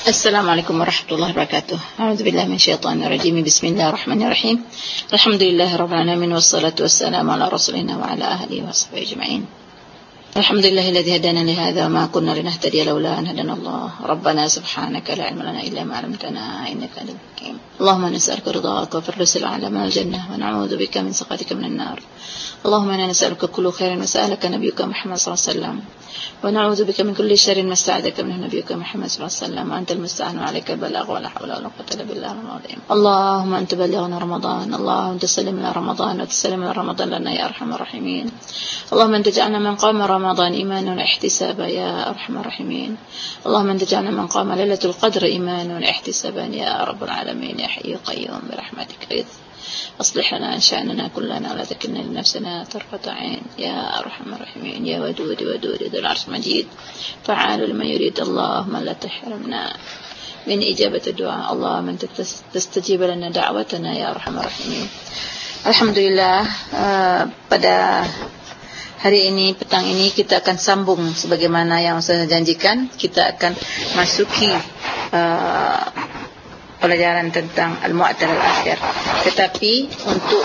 Assalamualaikum warahmatullahi wabarakatuh. A'udzubillahi minasyaitonir rajim. Bismillahirrahmanirrahim. Alhamdulillahirabbil alamin wassalatu wassalamu ala rasulina wa ala alihi washabbihi ajma'in. Alhamdulillahilladzi hadana li hadza wa ma kunna linahtadiya laula an hadana Allah. Rabbana subhanaka la ilma lana illa ma 'allamtana innaka antal hakim. Allahumma nas'aluka ridhaaka wa firdausil a'la minal jannah wa na'udzu bika min sakhatika minan nar. Allahumma inna nas'aluka kullu khairin wa sa'alaka nabiyyuka Muhammad sallallahu alaihi wasallam. ونعوذ بك من كل شر ما استعاذك منه نبيك محمد صلى الله عليه وسلم وأنت المستعان وعليك البلاغ ولا حول ولا قوة إلا بالله العظيم. اللهم أنت بلغنا رمضان، اللهم تسلمنا رمضان وتسلمنا رمضان لنا يا أرحم الراحمين. اللهم أنت جعلنا من قام رمضان إيمانا واحتسابا يا أرحم الراحمين. اللهم أنت جعلنا من قام ليلة القدر إيمانا واحتسابا يا رب العالمين يا حي قيوم برحمتك أصلح لنا شأننا كلنا ولا تكلنا لنفسنا طرفة عين يا أرحم الراحمين يا ودود ودود ذو العرش مجيد فعال لما يريد. اللهم لا تحرمنا من إجابة الدعاء، اللهم أنت تستجيب لنا دعوتنا يا أرحم الراحمين. Alhamdulillah, pada hari ini, petang ini kita akan sambung sebagaimana yang saya janjikan. Kita akan masuki pelajaran tentang Al-Mu'tal Al-Akhir. Tetapi untuk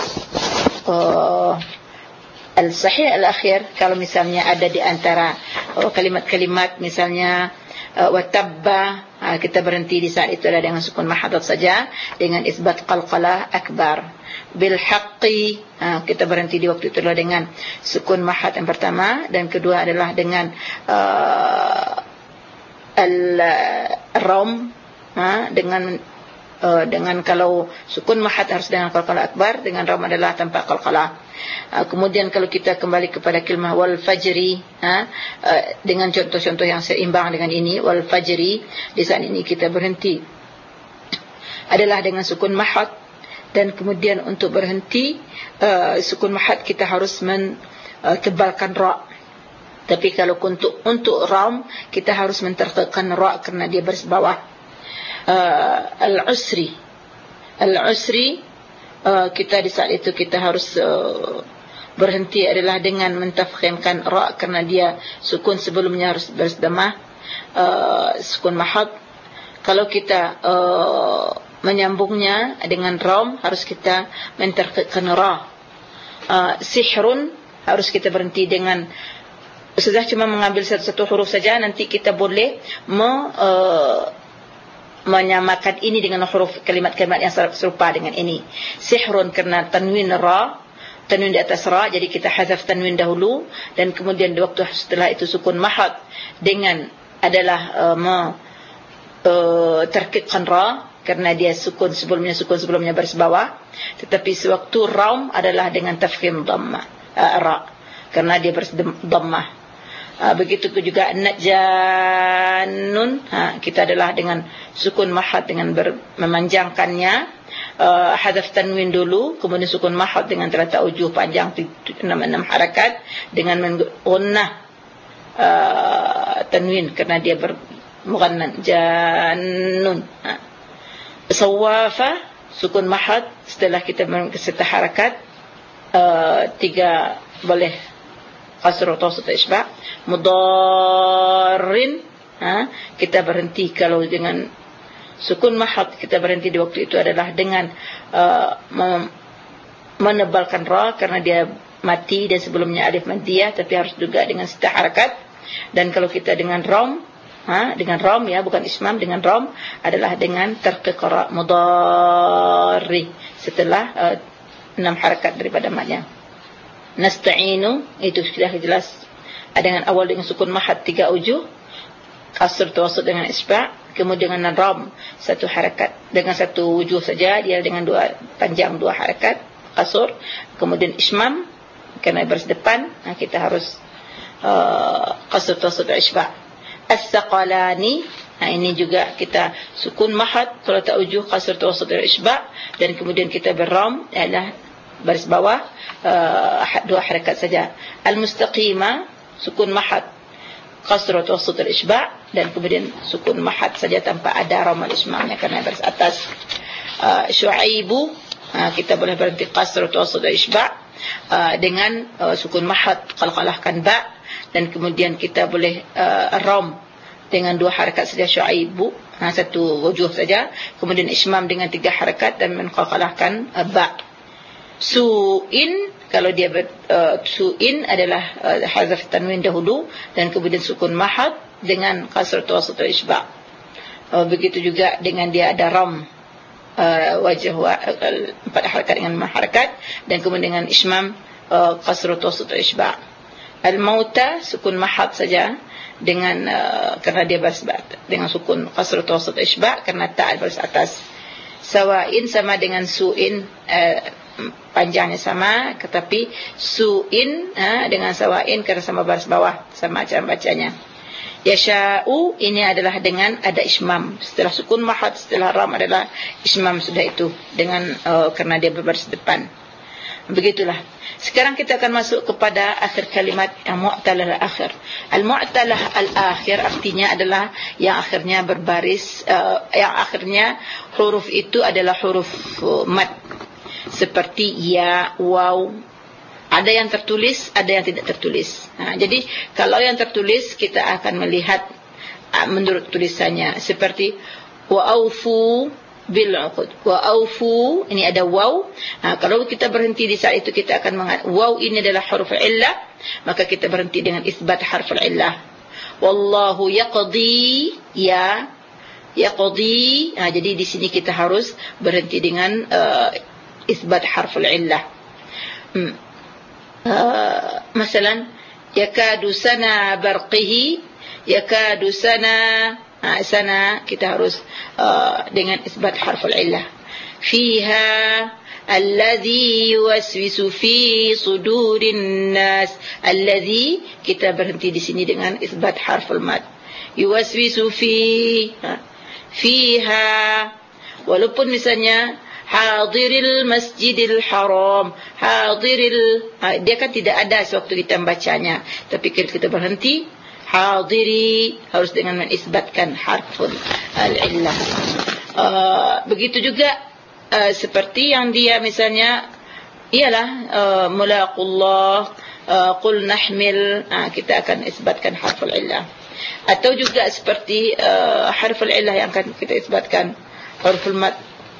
Al-Sahih Al-Akhir, kalau misalnya ada di antara kalimat-kalimat misalnya watabba, kita berhenti di saat itu ada dengan sukun mahadat saja, dengan isbat qalqalah akbar. Bil haqqi, kita berhenti di waktu itu adalah dengan sukun mahad yang pertama, dan kedua adalah dengan al-ram, dengan kalau sukun mahad harus dengan qalqalah akbar, dengan ram adalah tanpa qalqalah. Kemudian kalau kita kembali kepada kalimah wal fajri, dengan contoh-contoh yang seimbang dengan ini, wal fajri, di saat ini kita berhenti adalah dengan sukun mahad, dan kemudian untuk berhenti sukun mahad kita harus mentebalkan ra. Tapi kalau untuk ram kita harus menterkekkan ra kerana dia baris bawah. Al-usri, kita di saat itu kita harus berhenti adalah dengan mentafkhimkan ra kerana dia sukun sebelumnya harus bersedamah, sukun mahad. Kalau kita menyambungnya dengan ram harus kita mentarqiqkan ra. Sihrun harus kita berhenti dengan sudah cuma mengambil satu huruf saja, nanti kita boleh menyamakan ini dengan huruf kalimat-kalimat yang serupa dengan ini. Sihrun kerana tanwin ra, tanwin di atas ra, jadi kita hazaf tanwin dahulu, dan kemudian di waktu setelah itu sukun mahad dengan adalah terkitkan ra kerana dia sukun sebelumnya baris bawah. Tetapi sewaktu ram adalah dengan tafkhim dhammah ra kerana dia baris dhammah. Begitu juga najanun, kita adalah dengan sukun mahad dengan memanjangkannya, hadaf tanwin dulu, kemudian sukun mahad dengan terletak ujuh panjang 6 harakat dengan menggunnah tanwin kerana dia bermughannan jannun. Sawafa sukun mahad setelah kita serta harakat, 3 boleh qasr atau isba'. Mudarrin, kita berhenti kalau dengan sukun mahad kita berhenti di waktu itu adalah dengan menebalkan ra kerana dia mati dan sebelumnya alif maddiyah, tapi harus juga dengan sita harakat. Dan kalau kita dengan ram, ya, bukan ismam, dengan ram adalah dengan tarqiq ra, mudarri, setelah 6 harakat daripada madnya. Nasta'inu, itu sudah jelas, dengan awal dengan sukun mahad 3 ujuh, qasr tawassut dengan isba', kemudian dengan ram 1 harakat dengan 1 ujuh saja, dia dengan 2 panjang 2 harakat qasr, kemudian ismam kerana baris depan, kita harus qasr tawassut isba'. As-saqalani, ini juga kita sukun mahad kalau tak ujuh qasr tawassut isba', dan kemudian kita berram ialah baris bawah 2 harakat saja. Al-mustaqimah sukun mahad qasr tawassut al-isba', dan kemudian sukun mahad saja tanpa ada ram al-ismamnya kerana baris atas. Syu'aibu, kita boleh berhenti qasr tawassut al-isba' dengan sukun mahad qalqalahkan ba', dan kemudian kita boleh ram dengan 2 harakat saja Syu'aibu, satu wujuh saja, kemudian ismam dengan 3 harakat dan menqalqalahkan ba. Su'in, kalau dia su'in adalah hazaf tanwin dahulu dan kemudian sukun mahad dengan kasr tawassut isba'. Begitu juga dengan dia ada ram, wajah 4 harakat dengan 5 harakat dan kemudian dengan ismam kasr tawassut isba'. Al-mauta sukun mahad saja dengan karena dia baris dengan sukun kasr tawassut isba' karena ta baris atas. Sawa'in sama dengan su'in, panjangnya sama, tetapi su'in dengan sawa'in karena sama baris bawah, sama cara bacanya. Yasha'u ini adalah dengan ada ismam, setelah sukun mahad, setelah ram adalah ismam sudah itu dengan karena dia berbaris depan. Begitulah. Sekarang kita akan masuk kepada akhir kalimat yang mu'talah al-akhir. Al-mu'talah al-akhir artinya adalah yang akhirnya berbaris, yang akhirnya huruf itu adalah huruf mad, seperti ya, waw. Ada yang tertulis, ada yang tidak tertulis. Jadi kalau yang tertulis kita akan melihat menurut tulisannya, seperti wa'aufu bil 'uqud. Wa'aufu ini ada waw. Kalau kita berhenti di saat itu kita akan mengatakan waw ini adalah huruf illah, maka kita berhenti dengan isbat harful illah. Wallahu yaqdi, ya yaqdi. Jadi di sini kita harus berhenti dengan isbat harful illah. Masalan yakadu sana barqihi, yakadu sana, sana kita harus dengan isbat harful illah. Fiha alladhi yuwaswisu fi sudurin nas, alladhi kita berhenti di sini dengan isbat harful mad. Yuwaswisu fi, fiha, walaupun misalnya hadiril masjidil haram, hadiril, dia kan tidak ada sewaktu kita membacanya, tapi kita berhenti hadiri harus dengan menisbatkan harful al-illah. Begitu juga seperti yang dia misalnya ialah mulaqullah, qul nahmil, kita akan isbatkan harful illah. Atau juga seperti harful illah yang akan kita isbatkan harful mad.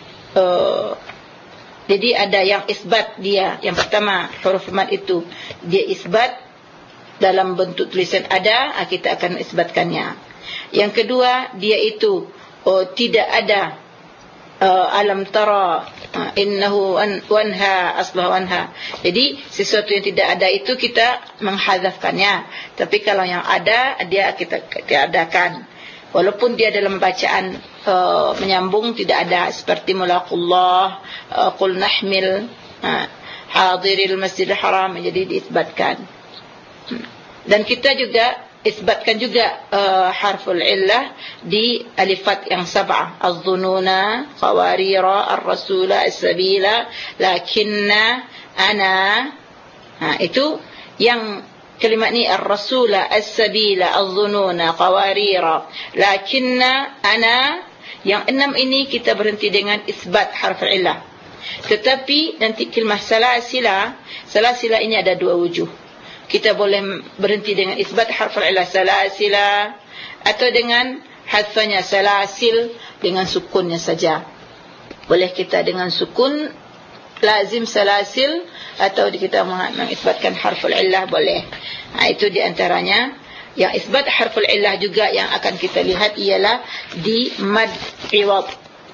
Jadi ada yang isbat dia, yang pertama huruf mad itu dia isbat dalam bentuk tulisan ada, kita akan isbatkannya. Yang kedua dia itu tidak ada, alam tara innahu wanha aslah wanha. Jadi sesuatu yang tidak ada itu kita menghadzafkannya, tapi kalau yang ada dia kita adakan. Walaupun dia dalam bacaan menyambung tidak ada, seperti mulaqullah, qul nahmil, hadiril masjidil haram, jadi diisbatkan. Dan kita juga isbatkan juga harful illah di alifat yang sab'ah, az-zununa, qawarira, ar-rasula, as-sabila, lakinna, ana. Itu yang kalimat ni ar-rasula, as-sabila, az-zununa, qawarira, lakinna, ana. Yang 6 ini kita berhenti dengan isbat harful illah. Tetapi nanti kalimah salasila, salasila ini ada 2 wujuh. Kita boleh berhenti dengan isbat harful illah salasila, atau dengan hadfanya salasil dengan sukunnya saja. Boleh kita dengan sukun lazim salasil, atau kita mengisbatkan harful illah boleh. Itu di antaranya. Yang isbat harful illah juga yang akan kita lihat ialah di mad iwad.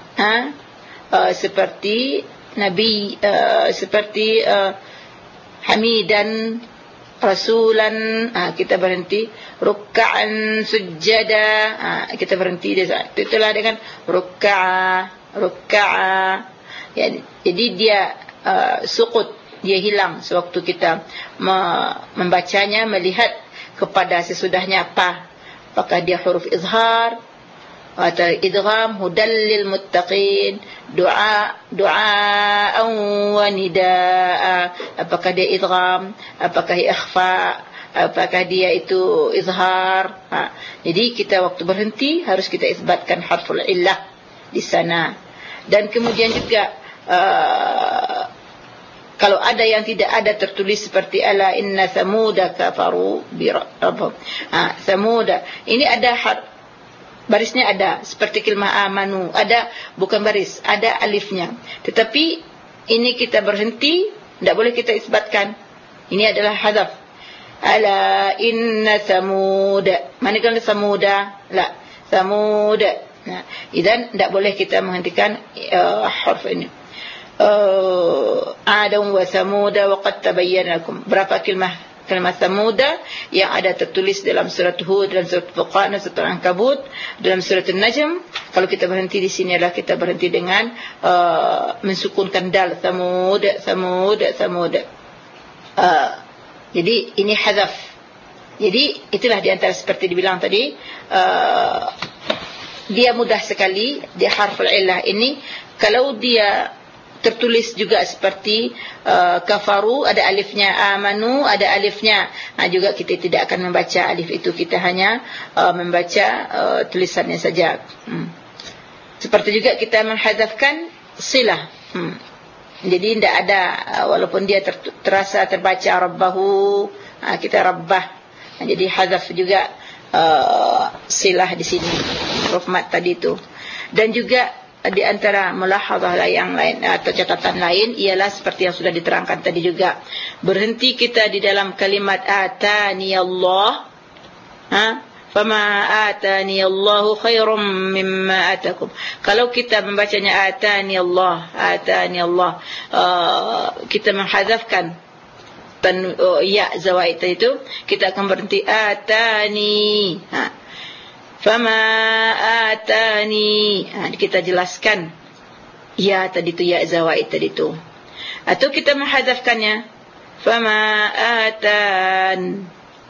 Seperti Nabi, seperti hamidan, rasulan, kita berhenti. Rukka'an sujada, kita berhenti di saat itulah dengan rukka'a. Jadi dia sukut, dia hilang sewaktu kita membacanya, melihat kepada sesudahnya apa, apakah dia huruf izhar atau idgham, hudal lil muttaqin, du'a wa nidaa, apakah dia idgham, apakah ikhfa, apakah dia itu izhar. Jadi kita waktu berhenti harus kita isbatkan harful illah di sana. Dan kemudian juga kalau ada yang tidak ada tertulis seperti ala inna samuda kafaru bi rabbihim. Samuda ini ada Barisnya ada, seperti kalimah amanu, ada bukan baris, ada alifnya. Tetapi ini kita berhenti, tidak boleh kita isbatkan. Ini adalah hadzaf. Ala inna samud. Manakala samuda? La, samud. Nah, idan tidak boleh kita menghentikan huruf ini. Adam wa samuda wa qad tabayyana lakum. Berapa kalimah samuda yang ada tertulis dalam surat Hud, dalam surat Furqan, surat Al-Ankabut, dalam surat An-Najm. Kalau kita berhenti di sini adalah kita berhenti dengan mensukunkan dal, samud, samud, samud. Jadi ini hadzaf. Jadi itulah di antara seperti dibilang tadi, dia mudah sekali, dia harful illah ini. Kalau dia tertulis juga seperti kafaru, ada alifnya, amanu ada alifnya, juga kita tidak akan membaca alif itu, kita hanya membaca tulisannya saja. Seperti juga kita menghadzafkan silah. Jadi tidak ada, walaupun dia terasa terbaca rabbahu, kita rabbah. Jadi hadzaf juga silah di sini, huruf mat tadi itu. Dan juga di antara mulahadzah yang lain atau catatan lain ialah seperti yang sudah diterangkan tadi juga, berhenti kita di dalam kalimat atani Allah, fama atani Allahu khairum mimma atakum. Kalau kita membacanya atani Allah, kita menghadzafkan ya zawaid itu, kita akan berhenti atani. Fama atani, kita jelaskan ya tadi tu, ya zawaid tadi tu. Atau kita menghadzafkannya fama atan,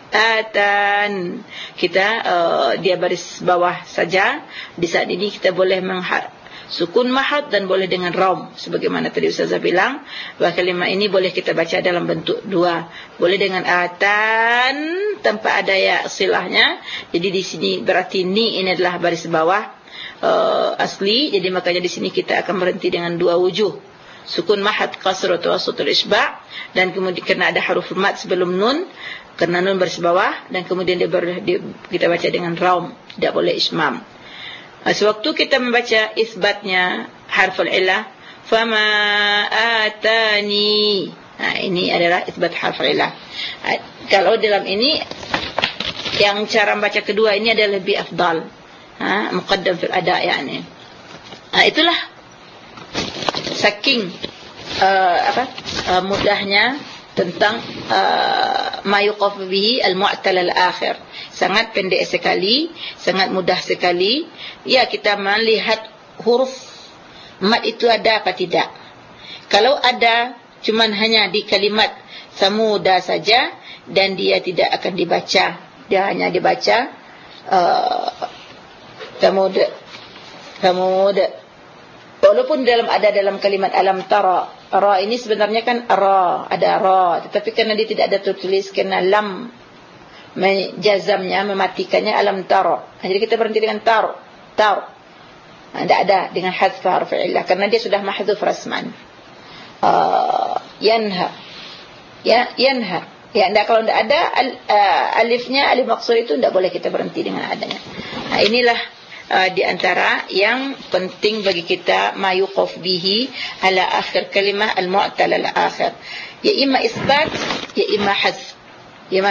kita dia baris bawah saja. Di saat ini kita boleh sukun mahad dan boleh dengan raum, sebagaimana tadi Ustazah bilang bahwa kalimah ini boleh kita baca dalam bentuk dua, boleh dengan atan tanpa ada ya silahnya. Jadi di sini berarti ni ini adalah baris bawah asli, jadi makanya di sini kita akan berhenti dengan dua wujuh, sukun mahad, qasr atau wasut al-isba', dan kemudian kena ada huruf mat sebelum nun, kena nun baris bawah, dan kemudian kita baca dengan raum, tidak boleh ismam. Sewaktu kita membaca isbatnya harful illah, fama atani, ini adalah isbat harful illah. Kalau dalam ini yang cara membaca kedua ini adalah lebih afdal, muqaddam fil ada, yani. Itulah saking mudahnya tentang ma yuqaf bihi al-mu'tal al-akhir. Sangat pendek sekali, sangat mudah sekali. Ya, kita melihat huruf mat itu ada apa tidak. Kalau ada, cuman hanya di kalimat samuda saja, dan dia tidak akan dibaca, dia hanya dibaca samud. Walaupun dalam kalimat alam tara, ra ini sebenarnya kan ada ra, tetapi karena dia tidak ada tertulis, karena lam menjazamnya, mematikannya, alam tara. Jadi kita berhenti dengan tar. Tidak ada dengan hadzf harf illah, karena dia sudah mahdzuf rasman. Yanha. Ya, kalau tidak ada alifnya, alif maksur itu tidak boleh kita berhenti dengan adanya. Inilah di antara yang penting bagi kita, ma yuqaf bihi ala akhir kalimah al-mu'tal al-akhir. Ya imma isbat, ya imma hadzf. Ya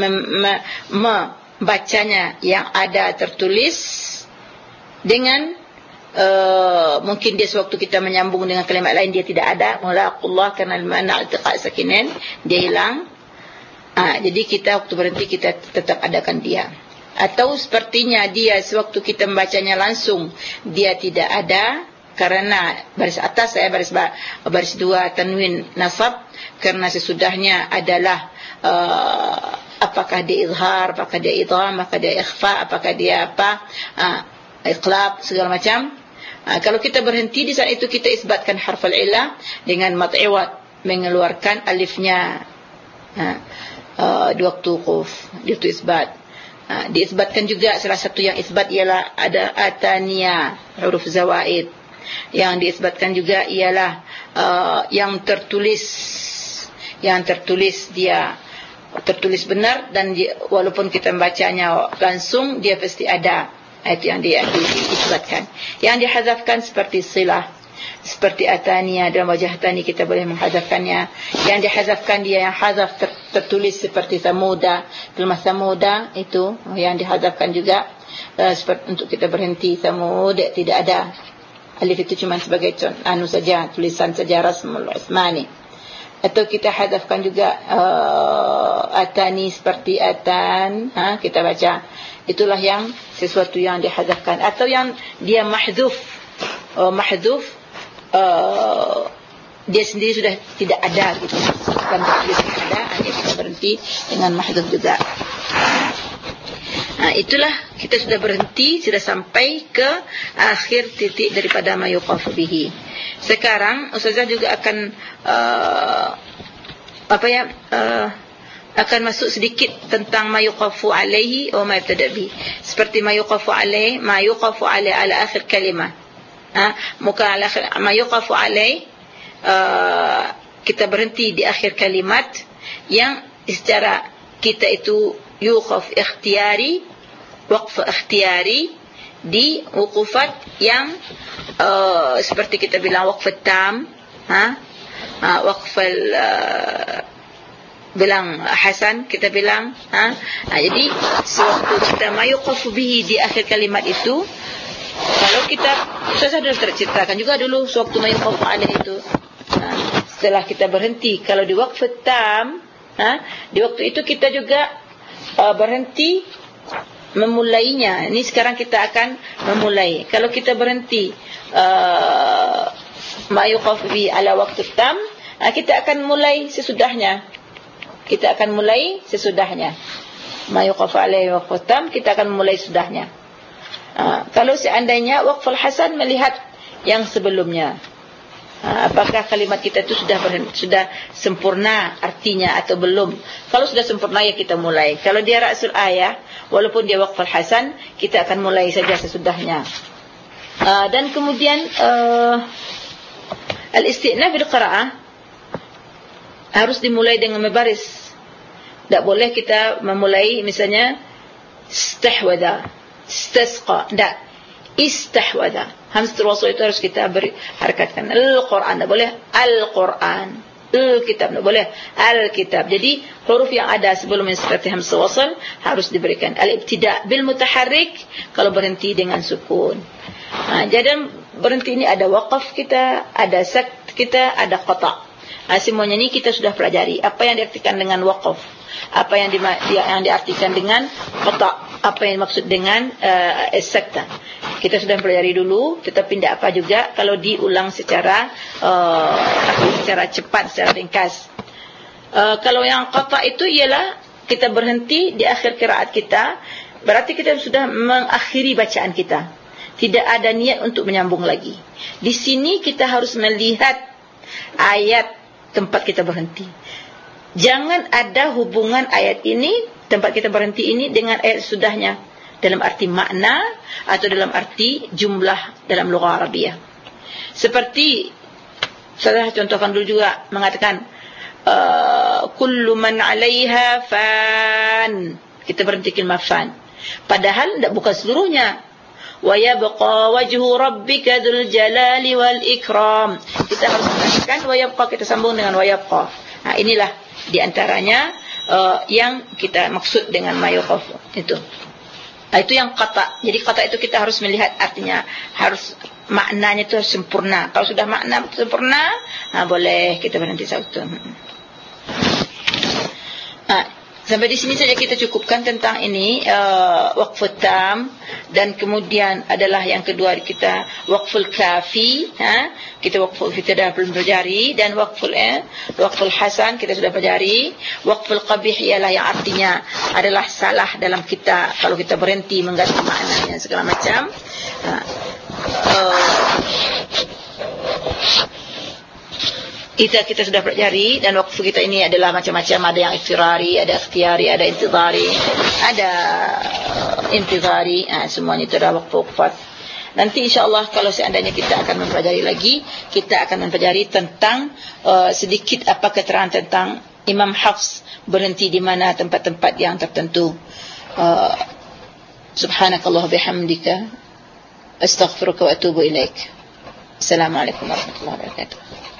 membacanya yang ada tertulis dengan mungkin dia sewaktu kita menyambung dengan kalimat lain dia tidak ada, mulaqullah karena al-mana' iltiqa' sakinain, dia hilang. Jadi kita waktu berhenti kita tetap adakan dia. Atau sepertinya dia sewaktu kita membacanya langsung dia tidak ada, karena baris atas baris dua tanwin nasab, karena sesudahnya adalah apakah dia izhar, apakah dia idgham, apakah dia ikhfa, apakah dia iqlab, segala macam. Kalau kita berhenti di saat itu, kita isbatkan harful illah dengan mat iwad, mengeluarkan alifnya di waktu quf, di waktu isbat. Diisbatkan juga salah satu yang isbat ialah ada atania, huruf zawaid. Yang diisbatkan juga ialah yang tertulis dia tertulis benar, dan walaupun kita membacanya langsung dia pasti ada. Itu yang diisbatkan. Yang dihazafkan seperti silah, seperti atania, dalam wajah tani kita boleh menghazafkannya. Yang dihazafkan dia yang hazaf tertulis seperti samuda, kelmah samuda itu yang dihazafkan juga, untuk kita berhenti. Samud tidak ada alif, itu cuma sebagai saja, tulisan saja, rasmul asmani. Atau kita hadafkan juga atani seperti atan, kita baca. Itulah yang sesuatu yang dihadafkan. Atau yang dia mahdhuf, dia sendiri sudah tidak ada gitu, bukan tertulis ada, hanya kita berhenti dengan mahdhuf juga. Itulah kita sudah berhenti, sudah sampai ke akhir titik daripada ma yuqafu bihi. Sekarang Ustazah juga akan akan masuk sedikit tentang ma yuqafu alaihi wa ma yabtada bi. Seperti ma yuqafu alaihi ala akhir kalimah. Muka ala akhir ma yuqafu alaihi, kita berhenti di akhir kalimat yang secara kita itu yuqaf ikhtiyari, waqf ikhtiyari, di wuqufat yang seperti kita bilang waqf tam, waqf bilang hasan, kita bilang jadi sewaktu kita ma yuqaf bihi di akhir kalimat itu, kalau kita saya sudah terceritakan juga dulu sewaktu ma yuqaf alaih itu, setelah kita berhenti, kalau di waqf tam, di waktu itu kita juga berhenti memulainya. Ini sekarang kita akan memulai. Kalau kita berhenti ma yuqaf bi ala waqt tam, kita akan mulai sesudahnya. Kita akan mulai sesudahnya. Ma yuqaf alaihi waqt tam, kita akan mulai sudahnya. Kalau seandainya waqful hasan melihat yang sebelumnya, apakah kalimat kita itu sudah sempurna artinya atau belum. Kalau sudah sempurna, ya kita mulai. Kalau dia ra'sul ayah, walaupun dia waqful hasan, kita akan mulai saja sesudahnya. Dan kemudian al-istinaf bil qira'ah harus dimulai dengan membaris. Tak boleh kita memulai misalnya istahwada, istasqa, tak. Istahwada, hamzatul wasl itu harus kita beri harakatkan. Al-Quran, tak boleh Al-Quran. Al-Kitab, tak boleh Al-Kitab. Jadi huruf yang ada sebelum seperti hamzatul wasl harus diberikan. Al-ibtida' bil mutaharrik, kalau berhenti dengan sukun. Jadi berhenti ini ada waqaf kita, ada sakt kita, ada qata'. Semuanya ini kita sudah pelajari. Apa yang diartikan dengan waqaf, apa yang diartikan dengan qata', apa yang maksud dengan sakta. Kita sudah pelajari dulu, tetapi tidak apa juga kalau diulang secara cepat, secara ringkas. Kalau yang qata' itu ialah kita berhenti di akhir qiraat kita, berarti kita sudah mengakhiri bacaan kita. Tidak ada niat untuk menyambung lagi. Di sini kita harus melihat ayat tempat kita berhenti. Jangan ada hubungan ayat ini, tempat kita berhenti ini, dengan ayat sudahnya, dalam arti makna atau dalam arti jumlah dalam lughah Arabiyah. Seperti saya contohkan dulu juga, mengatakan kullu man 'alaiha fan, kita berhenti kalimah fan, padahal tidak bukan seluruhnya. Wa yabqa wajhu rabbika dzul jalali wal ikram, kita harus mengatakan wa yabqa, kita sambung dengan wa yabqa. Inilah di antaranya yang kita maksud dengan ma yuqaf itu. Itu yang qata'. Jadi qata' itu kita harus melihat artinya, harus maknanya itu harus sempurna. Kalau sudah makna sempurna, boleh kita berhenti satu. Sampai di sini saja kita cukupkan tentang ini, waqful tam. Dan kemudian adalah yang kedua kita waqful kafi, kita waqful kita dah belum pelajari. Dan waqful hasan kita sudah pelajari. Waqful qabih ialah yang artinya adalah salah dalam kita, kalau kita berhenti mengganti maknanya segala macam. Kita sudah pelajari. Dan waktu kita ini adalah macam-macam, ada yang iktirari, ada ikhtiyari, ada intizari, ada intizari, semuanya itu adalah waqf. Nanti insyaAllah kalau seandainya kita akan mempelajari lagi, kita akan mempelajari tentang sedikit apa keterangan tentang Imam Hafs berhenti di mana tempat-tempat yang tertentu. Subhanakallah bihamdika astaghfiruka wa atubu ilaik. Assalamualaikum warahmatullahi wabarakatuh.